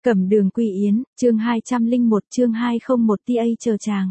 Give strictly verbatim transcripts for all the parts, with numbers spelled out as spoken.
Cẩm Đường Quy Yến, chương hai trăm lẻ một chương hai không một tia chờ chàng.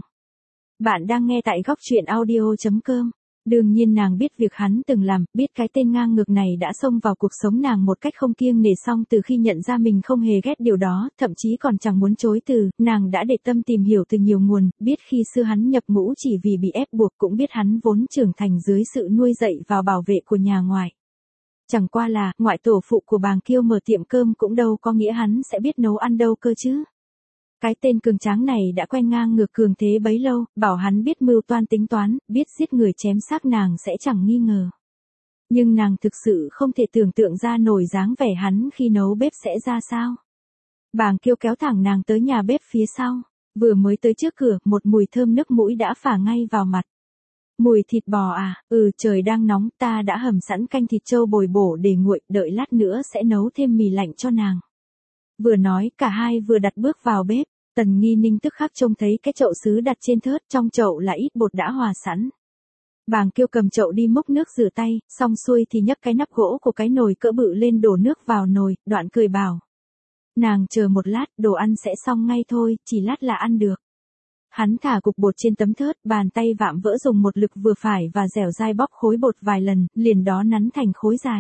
Bạn đang nghe tại góc truyện audio chấm com. Đương nhiên nàng biết việc hắn từng làm, biết cái tên ngang ngược này đã xông vào cuộc sống nàng một cách không kiêng nể, xong từ khi nhận ra mình không hề ghét điều đó, thậm chí còn chẳng muốn chối từ, nàng đã để tâm tìm hiểu từ nhiều nguồn, biết khi xưa hắn nhập ngũ chỉ vì bị ép buộc, cũng biết hắn vốn trưởng thành dưới sự nuôi dạy và bảo vệ của nhà ngoại. Chẳng qua là, ngoại tổ phụ của Bàng Kiêu mở tiệm cơm cũng đâu có nghĩa hắn sẽ biết nấu ăn đâu cơ chứ. Cái tên cường tráng này đã quen ngang ngược cường thế bấy lâu, bảo hắn biết mưu toan tính toán, biết giết người chém xác nàng sẽ chẳng nghi ngờ. Nhưng nàng thực sự không thể tưởng tượng ra nổi dáng vẻ hắn khi nấu bếp sẽ ra sao. Bàng Kiêu kéo thẳng nàng tới nhà bếp phía sau, vừa mới tới trước cửa, một mùi thơm nước mũi đã phả ngay vào mặt. Mùi thịt bò à, ừ trời đang nóng, ta đã hầm sẵn canh thịt trâu bồi bổ để nguội, đợi lát nữa sẽ nấu thêm mì lạnh cho nàng. Vừa nói, cả hai vừa đặt bước vào bếp, Tần Nghi Ninh tức khắc trông thấy cái chậu sứ đặt trên thớt, trong chậu là ít bột đã hòa sẵn. Bàng Kiêu cầm chậu đi múc nước rửa tay, xong xuôi thì nhấc cái nắp gỗ của cái nồi cỡ bự lên đổ nước vào nồi, đoạn cười bảo. Nàng chờ một lát, đồ ăn sẽ xong ngay thôi, chỉ lát là ăn được. Hắn thả cục bột trên tấm thớt, bàn tay vạm vỡ dùng một lực vừa phải và dẻo dai bóp khối bột vài lần, liền đó nắn thành khối dài.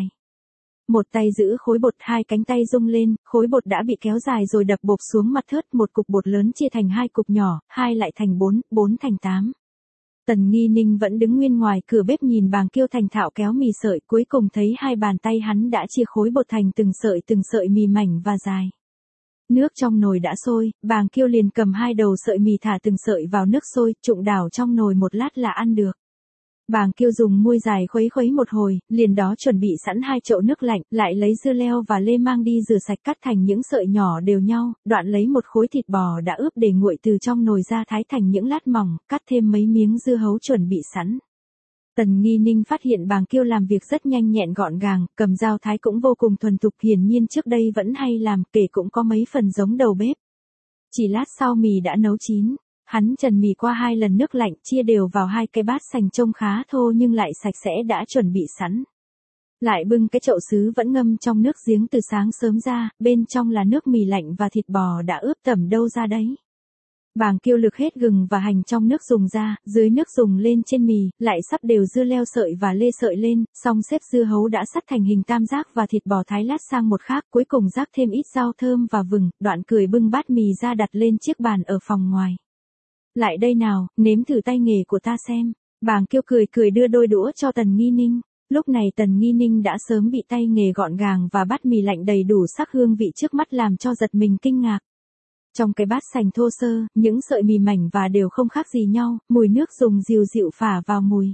Một tay giữ khối bột, hai cánh tay rung lên, khối bột đã bị kéo dài rồi đập bộp xuống mặt thớt, một cục bột lớn chia thành hai cục nhỏ, hai lại thành bốn, bốn thành tám. Tần Nghi Ninh vẫn đứng nguyên ngoài cửa bếp nhìn Bàng Kiêu thành thạo kéo mì sợi, cuối cùng thấy hai bàn tay hắn đã chia khối bột thành từng sợi từng sợi mì mảnh và dài. Nước trong nồi đã sôi, Bàng Kiêu liền cầm hai đầu sợi mì thả từng sợi vào nước sôi, trụng đảo trong nồi một lát là ăn được. Bàng Kiêu dùng muôi dài khuấy khuấy một hồi, liền đó chuẩn bị sẵn hai chậu nước lạnh, lại lấy dưa leo và lê mang đi rửa sạch cắt thành những sợi nhỏ đều nhau, đoạn lấy một khối thịt bò đã ướp để nguội từ trong nồi ra thái thành những lát mỏng, cắt thêm mấy miếng dưa hấu chuẩn bị sẵn. Tần Nghi Ninh phát hiện Bàng Kiêu làm việc rất nhanh nhẹn gọn gàng, cầm dao thái cũng vô cùng thuần thục, hiển nhiên trước đây vẫn hay làm, kể cũng có mấy phần giống đầu bếp. Chỉ lát sau mì đã nấu chín, hắn trần mì qua hai lần nước lạnh, chia đều vào hai cái bát sành trông khá thô nhưng lại sạch sẽ đã chuẩn bị sẵn. Lại bưng cái chậu sứ vẫn ngâm trong nước giếng từ sáng sớm ra, bên trong là nước mì lạnh và thịt bò đã ướp tẩm đâu ra đấy. Bàng Kiêu lực hết gừng và hành trong nước dùng ra, dưới nước dùng lên trên mì, lại sắp đều dưa leo sợi và lê sợi lên, xong xếp dưa hấu đã sắt thành hình tam giác và thịt bò thái lát sang một khác, cuối cùng rắc thêm ít rau thơm và vừng, đoạn cười bưng bát mì ra đặt lên chiếc bàn ở phòng ngoài. Lại đây nào, nếm thử tay nghề của ta xem. Bàng Kiêu cười cười đưa đôi đũa cho Tần Nghi Ninh. Lúc này Tần Nghi Ninh đã sớm bị tay nghề gọn gàng và bát mì lạnh đầy đủ sắc hương vị trước mắt làm cho giật mình kinh ngạc. Trong cái bát sành thô sơ, những sợi mì mảnh và đều không khác gì nhau, mùi nước dùng dìu dịu phả vào mùi.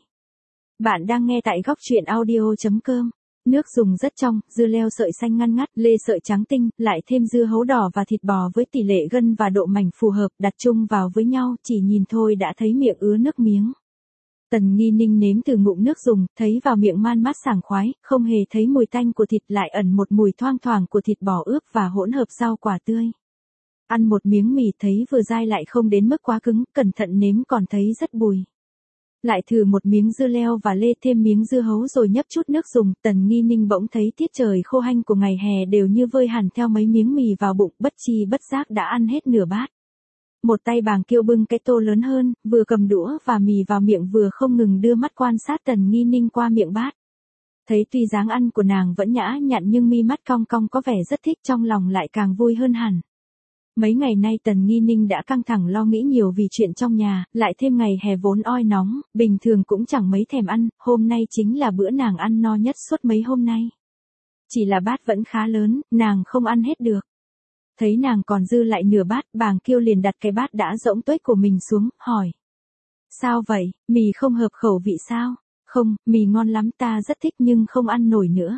Bạn đang nghe tại góc truyện audio chấm com. Nước dùng rất trong, dưa leo sợi xanh ngăn ngắt, lê sợi trắng tinh, lại thêm dưa hấu đỏ và thịt bò với tỷ lệ gân và độ mảnh phù hợp, đặt chung vào với nhau, chỉ nhìn thôi đã thấy miệng ứa nước miếng. Tần Nghi Ninh nếm từ ngụm nước dùng, thấy vào miệng man mát sảng khoái, không hề thấy mùi tanh của thịt, lại ẩn một mùi thoang thoảng của thịt bò ướp và hỗn hợp rau quả tươi. Ăn một miếng mì thấy vừa dai lại không đến mức quá cứng, cẩn thận nếm còn thấy rất bùi. Lại thử một miếng dưa leo và lê thêm miếng dưa hấu rồi nhấp chút nước dùng, Tần Nghi Ninh bỗng thấy tiết trời khô hanh của ngày hè đều như vơi hẳn theo mấy miếng mì vào bụng, bất chi bất giác đã ăn hết nửa bát. Một tay Bàng Kiêu bưng cái tô lớn hơn, vừa cầm đũa và mì vào miệng vừa không ngừng đưa mắt quan sát Tần Nghi Ninh qua miệng bát. Thấy tuy dáng ăn của nàng vẫn nhã nhặn nhưng mi mắt cong cong có vẻ rất thích, trong lòng lại càng vui hơn hẳn. Mấy ngày nay Tần Nghi Ninh đã căng thẳng lo nghĩ nhiều vì chuyện trong nhà, lại thêm ngày hè vốn oi nóng, bình thường cũng chẳng mấy thèm ăn, hôm nay chính là bữa nàng ăn no nhất suốt mấy hôm nay. Chỉ là bát vẫn khá lớn, nàng không ăn hết được. Thấy nàng còn dư lại nửa bát, Bàng Kiêu liền đặt cái bát đã rỗng tuếch của mình xuống, hỏi. Sao vậy, mì không hợp khẩu vị sao? Không, mì ngon lắm, ta rất thích nhưng không ăn nổi nữa.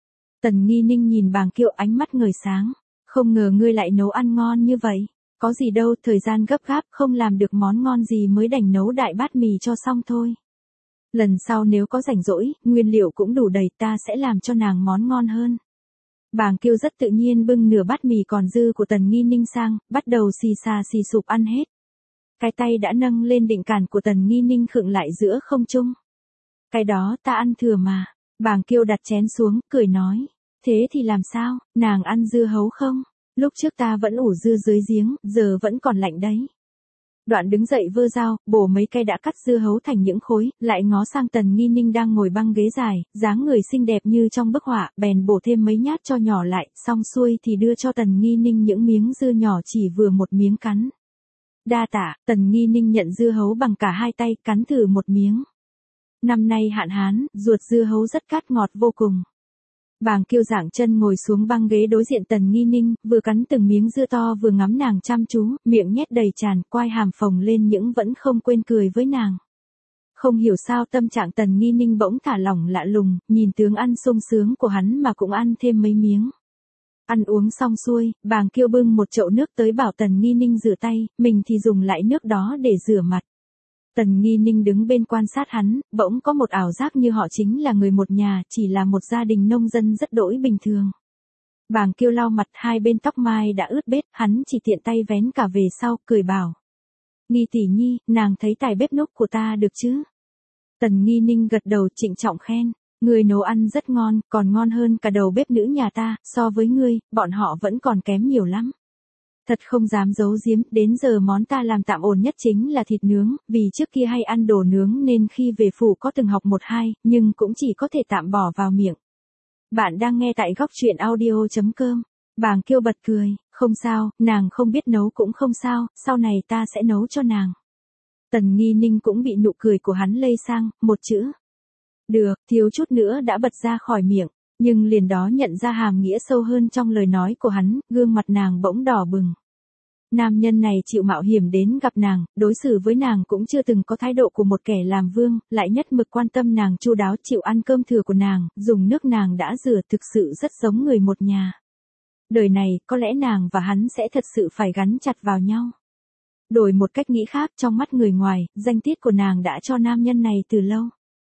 Tần Nghi Ninh nhìn Bàng Kiêu ánh mắt ngời sáng. Không ngờ ngươi lại nấu ăn ngon như vậy. Có gì đâu, thời gian gấp gáp, không làm được món ngon gì mới đành nấu đại bát mì cho xong thôi. Lần sau nếu có rảnh rỗi, nguyên liệu cũng đủ đầy, ta sẽ làm cho nàng món ngon hơn. Bàng Kiêu rất tự nhiên bưng nửa bát mì còn dư của Tần Nghi Ninh sang, bắt đầu xì xà xì sụp ăn hết. Cái tay đã nâng lên định cản của Tần Nghi Ninh khựng lại giữa không trung. Cái đó ta ăn thừa mà. Bàng Kiêu đặt chén xuống, cười nói. Thế thì làm sao, nàng ăn dưa hấu không? Lúc trước ta vẫn ủ dưa dưới giếng, giờ vẫn còn lạnh đấy. Đoạn đứng dậy vơ dao, bổ mấy cây đã cắt dưa hấu thành những khối, lại ngó sang Tần Nghi Ninh đang ngồi băng ghế dài, dáng người xinh đẹp như trong bức họa, bèn bổ thêm mấy nhát cho nhỏ lại, xong xuôi thì đưa cho Tần Nghi Ninh những miếng dưa nhỏ chỉ vừa một miếng cắn. Đa tạ, Tần Nghi Ninh nhận dưa hấu bằng cả hai tay, cắn thử một miếng. Năm nay hạn hán, ruột dưa hấu rất cát ngọt vô cùng. Bàng Kiêu giảng chân ngồi xuống băng ghế đối diện Tần Nghi Ninh, vừa cắn từng miếng dưa to vừa ngắm nàng chăm chú, miệng nhét đầy tràn, quai hàm phồng lên những vẫn không quên cười với nàng. Không hiểu sao tâm trạng Tần Nghi Ninh bỗng thả lỏng lạ lùng, nhìn tướng ăn sung sướng của hắn mà cũng ăn thêm mấy miếng. Ăn uống xong xuôi, Bàng Kiêu bưng một chậu nước tới bảo Tần Nghi Ninh rửa tay, mình thì dùng lại nước đó để rửa mặt. Tần Nghi Ninh đứng bên quan sát hắn, bỗng có một ảo giác như họ chính là người một nhà, chỉ là một gia đình nông dân rất đỗi bình thường. Bàng Kiêu lau mặt, hai bên tóc mai đã ướt bết, hắn chỉ tiện tay vén cả về sau, cười bảo. Nghi tỷ nhi, nàng thấy tài bếp núc của ta được chứ? Tần Nghi Ninh gật đầu trịnh trọng khen, người nấu ăn rất ngon, còn ngon hơn cả đầu bếp nữ nhà ta, so với ngươi, bọn họ vẫn còn kém nhiều lắm. Thật không dám giấu giếm, đến giờ món ta làm tạm ổn nhất chính là thịt nướng, vì trước kia hay ăn đồ nướng nên khi về phủ có từng học một hai, nhưng cũng chỉ có thể tạm bỏ vào miệng. Bạn đang nghe tại góc truyện audio chấm com. Bàng Kiêu bật cười, không sao, nàng không biết nấu cũng không sao, sau này ta sẽ nấu cho nàng. Tần Nghi Ninh cũng bị nụ cười của hắn lây sang, một chữ. Được, thiếu chút nữa đã bật ra khỏi miệng. Nhưng liền đó nhận ra hàm nghĩa sâu hơn trong lời nói của hắn, gương mặt nàng bỗng đỏ bừng. Nam nhân này chịu mạo hiểm đến gặp nàng, đối xử với nàng cũng chưa từng có thái độ của một kẻ làm vương, lại nhất mực quan tâm nàng chu đáo, chịu ăn cơm thừa của nàng, dùng nước nàng đã rửa, thực sự rất giống người một nhà. Đời này, có lẽ nàng và hắn sẽ thật sự phải gắn chặt vào nhau. Đổi một cách nghĩ khác, trong mắt người ngoài, danh tiết của nàng đã cho nam nhân này từ lâu.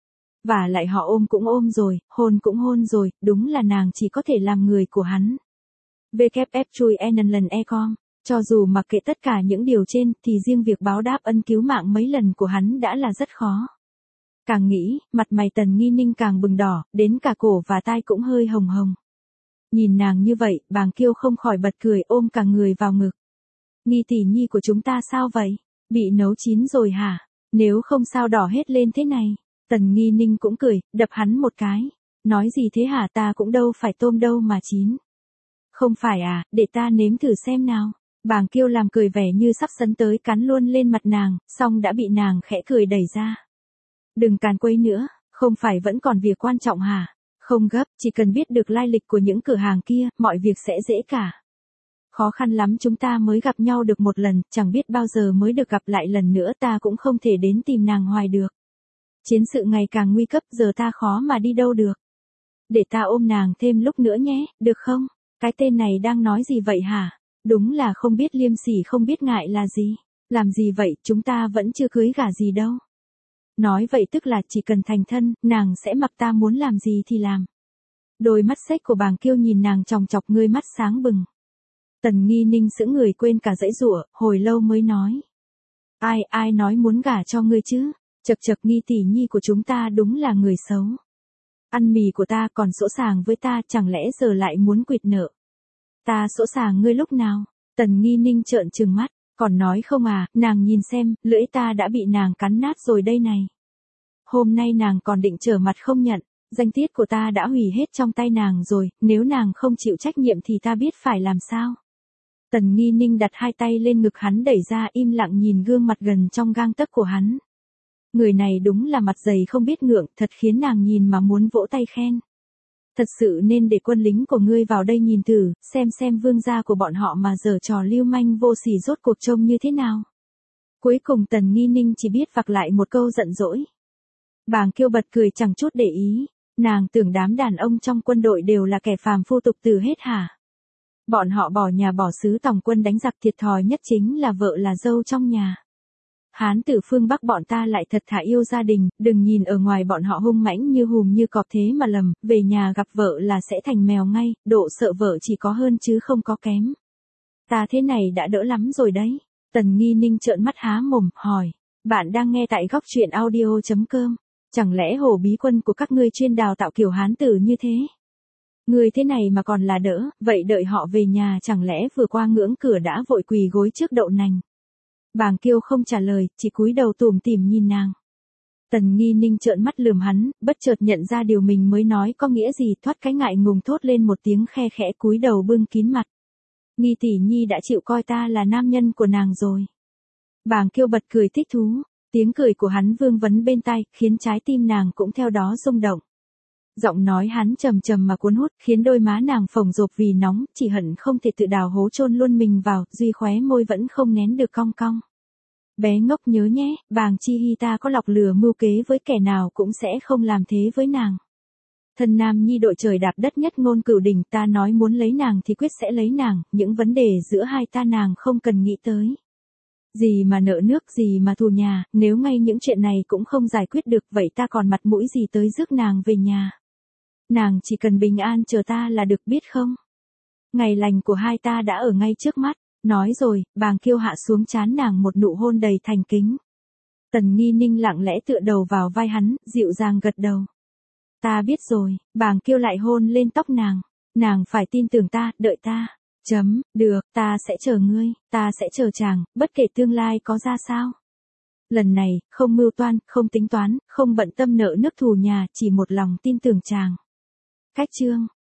Và lại họ ôm cũng ôm rồi, hôn cũng hôn rồi, đúng là nàng chỉ có thể làm người của hắn. vê kép ép chui en lần e com, cho dù mặc kệ tất cả những điều trên, thì riêng việc báo đáp ân cứu mạng mấy lần của hắn đã là rất khó. Càng nghĩ, mặt mày Tần Nghi Ninh càng bừng đỏ, đến cả cổ và tai cũng hơi hồng hồng. Nhìn nàng như vậy, Bàng Kiêu không khỏi bật cười ôm cả người vào ngực. Nghi tỷ nhi của chúng ta sao vậy? Bị nấu chín rồi hả? Nếu không sao đỏ hết lên thế này? Tần Nghi Ninh cũng cười, đập hắn một cái. Nói gì thế hả, ta cũng đâu phải tôm đâu mà chín. Không phải à, để ta nếm thử xem nào. Bàng Kiêu làm cười vẻ như sắp sấn tới cắn luôn lên mặt nàng, xong đã bị nàng khẽ cười đẩy ra. Đừng càn quấy nữa, không phải vẫn còn việc quan trọng hả? Không gấp, chỉ cần biết được lai lịch của những cửa hàng kia, mọi việc sẽ dễ cả. Khó khăn lắm chúng ta mới gặp nhau được một lần, chẳng biết bao giờ mới được gặp lại lần nữa, ta cũng không thể đến tìm nàng hoài được. Chiến sự ngày càng nguy cấp, giờ ta khó mà đi đâu được. Để ta ôm nàng thêm lúc nữa nhé, được không? Cái tên này đang nói gì vậy hả? Đúng là không biết liêm sỉ không biết ngại là gì. Làm gì vậy, chúng ta vẫn chưa cưới gả gì đâu. Nói vậy tức là chỉ cần thành thân, nàng sẽ mặc ta muốn làm gì thì làm. Đôi mắt xếch của Bàng Kiêu nhìn nàng chòng chọc, ngươi mắt sáng bừng. Tần Nghi Ninh sững người quên cả dãy giụa, hồi lâu mới nói. Ai, ai nói muốn gả cho ngươi chứ? Chật chật, Nghi tỷ nhi của chúng ta đúng là người xấu. Ăn mì của ta còn sỗ sàng với ta, chẳng lẽ giờ lại muốn quỵt nợ? Ta sỗ sàng ngươi lúc nào? Tần Nghi Ninh trợn trừng mắt, còn nói không à, nàng nhìn xem, lưỡi ta đã bị nàng cắn nát rồi đây này. Hôm nay nàng còn định trở mặt không nhận, danh tiết của ta đã hủy hết trong tay nàng rồi, nếu nàng không chịu trách nhiệm thì ta biết phải làm sao. Tần Nghi Ninh đặt hai tay lên ngực hắn đẩy ra, im lặng nhìn gương mặt gần trong gang tấc của hắn. Người này đúng là mặt dày không biết ngượng, thật khiến nàng nhìn mà muốn vỗ tay khen. Thật sự nên để quân lính của ngươi vào đây nhìn thử, xem xem vương gia của bọn họ mà giở trò lưu manh vô sỉ rốt cuộc trông như thế nào. Cuối cùng Tần Nghi Ninh chỉ biết vặc lại một câu giận dỗi. Bàng Kiêu bật cười chẳng chút để ý, nàng tưởng đám đàn ông trong quân đội đều là kẻ phàm phu tục tử hết hả? Bọn họ bỏ nhà bỏ xứ tòng quân đánh giặc, thiệt thòi nhất chính là vợ là dâu trong nhà. Hán tử phương Bắc bọn ta lại thật thà yêu gia đình, đừng nhìn ở ngoài bọn họ hung mãnh như hùm như cọp thế mà lầm, về nhà gặp vợ là sẽ thành mèo ngay, độ sợ vợ chỉ có hơn chứ không có kém. Ta thế này đã đỡ lắm rồi đấy. Tần Nghi Ninh trợn mắt há mồm, hỏi, bạn đang nghe tại góc truyện audio chấm com, chẳng lẽ Hồ Bí Quân của các ngươi chuyên đào tạo kiểu hán tử như thế? Người thế này mà còn là đỡ, vậy đợi họ về nhà chẳng lẽ vừa qua ngưỡng cửa đã vội quỳ gối trước đậu nành. Bàng Kiêu không trả lời, chỉ cúi đầu tủm tỉm nhìn nàng. Tần Nghi Ninh trợn mắt lườm hắn, bất chợt nhận ra điều mình mới nói có nghĩa gì, thoát cái ngại ngùng thốt lên một tiếng khe khẽ cúi đầu bưng kín mặt. Nghi tỷ nhi đã chịu coi ta là nam nhân của nàng rồi. Bàng Kiêu bật cười thích thú, tiếng cười của hắn vương vấn bên tai, khiến trái tim nàng cũng theo đó rung động. Giọng nói hắn trầm trầm mà cuốn hút, khiến đôi má nàng phồng rộp vì nóng, chỉ hận không thể tự đào hố chôn luôn mình vào, duy khóe môi vẫn không nén được cong cong. Bé ngốc nhớ nhé, Bàng Chi Hy ta có lọc lừa mưu kế với kẻ nào cũng sẽ không làm thế với nàng. Thần nam nhi đội trời đạp đất nhất ngôn cửu đỉnh, ta nói muốn lấy nàng thì quyết sẽ lấy nàng, những vấn đề giữa hai ta nàng không cần nghĩ tới. Gì mà nợ nước, gì mà thù nhà, nếu ngay những chuyện này cũng không giải quyết được, vậy ta còn mặt mũi gì tới rước nàng về nhà. Nàng chỉ cần bình an chờ ta là được, biết không? Ngày lành của hai ta đã ở ngay trước mắt. Nói rồi, Bàng Kiêu hạ xuống trán nàng một nụ hôn đầy thành kính. Tần Nghi Ninh lặng lẽ tựa đầu vào vai hắn, dịu dàng gật đầu. Ta biết rồi. Bàng Kiêu lại hôn lên tóc nàng. Nàng phải tin tưởng ta, đợi ta. Chấm, được, ta sẽ chờ ngươi, ta sẽ chờ chàng, bất kể tương lai có ra sao. Lần này, không mưu toan, không tính toán, không bận tâm nợ nước thù nhà, chỉ một lòng tin tưởng chàng. Cách chương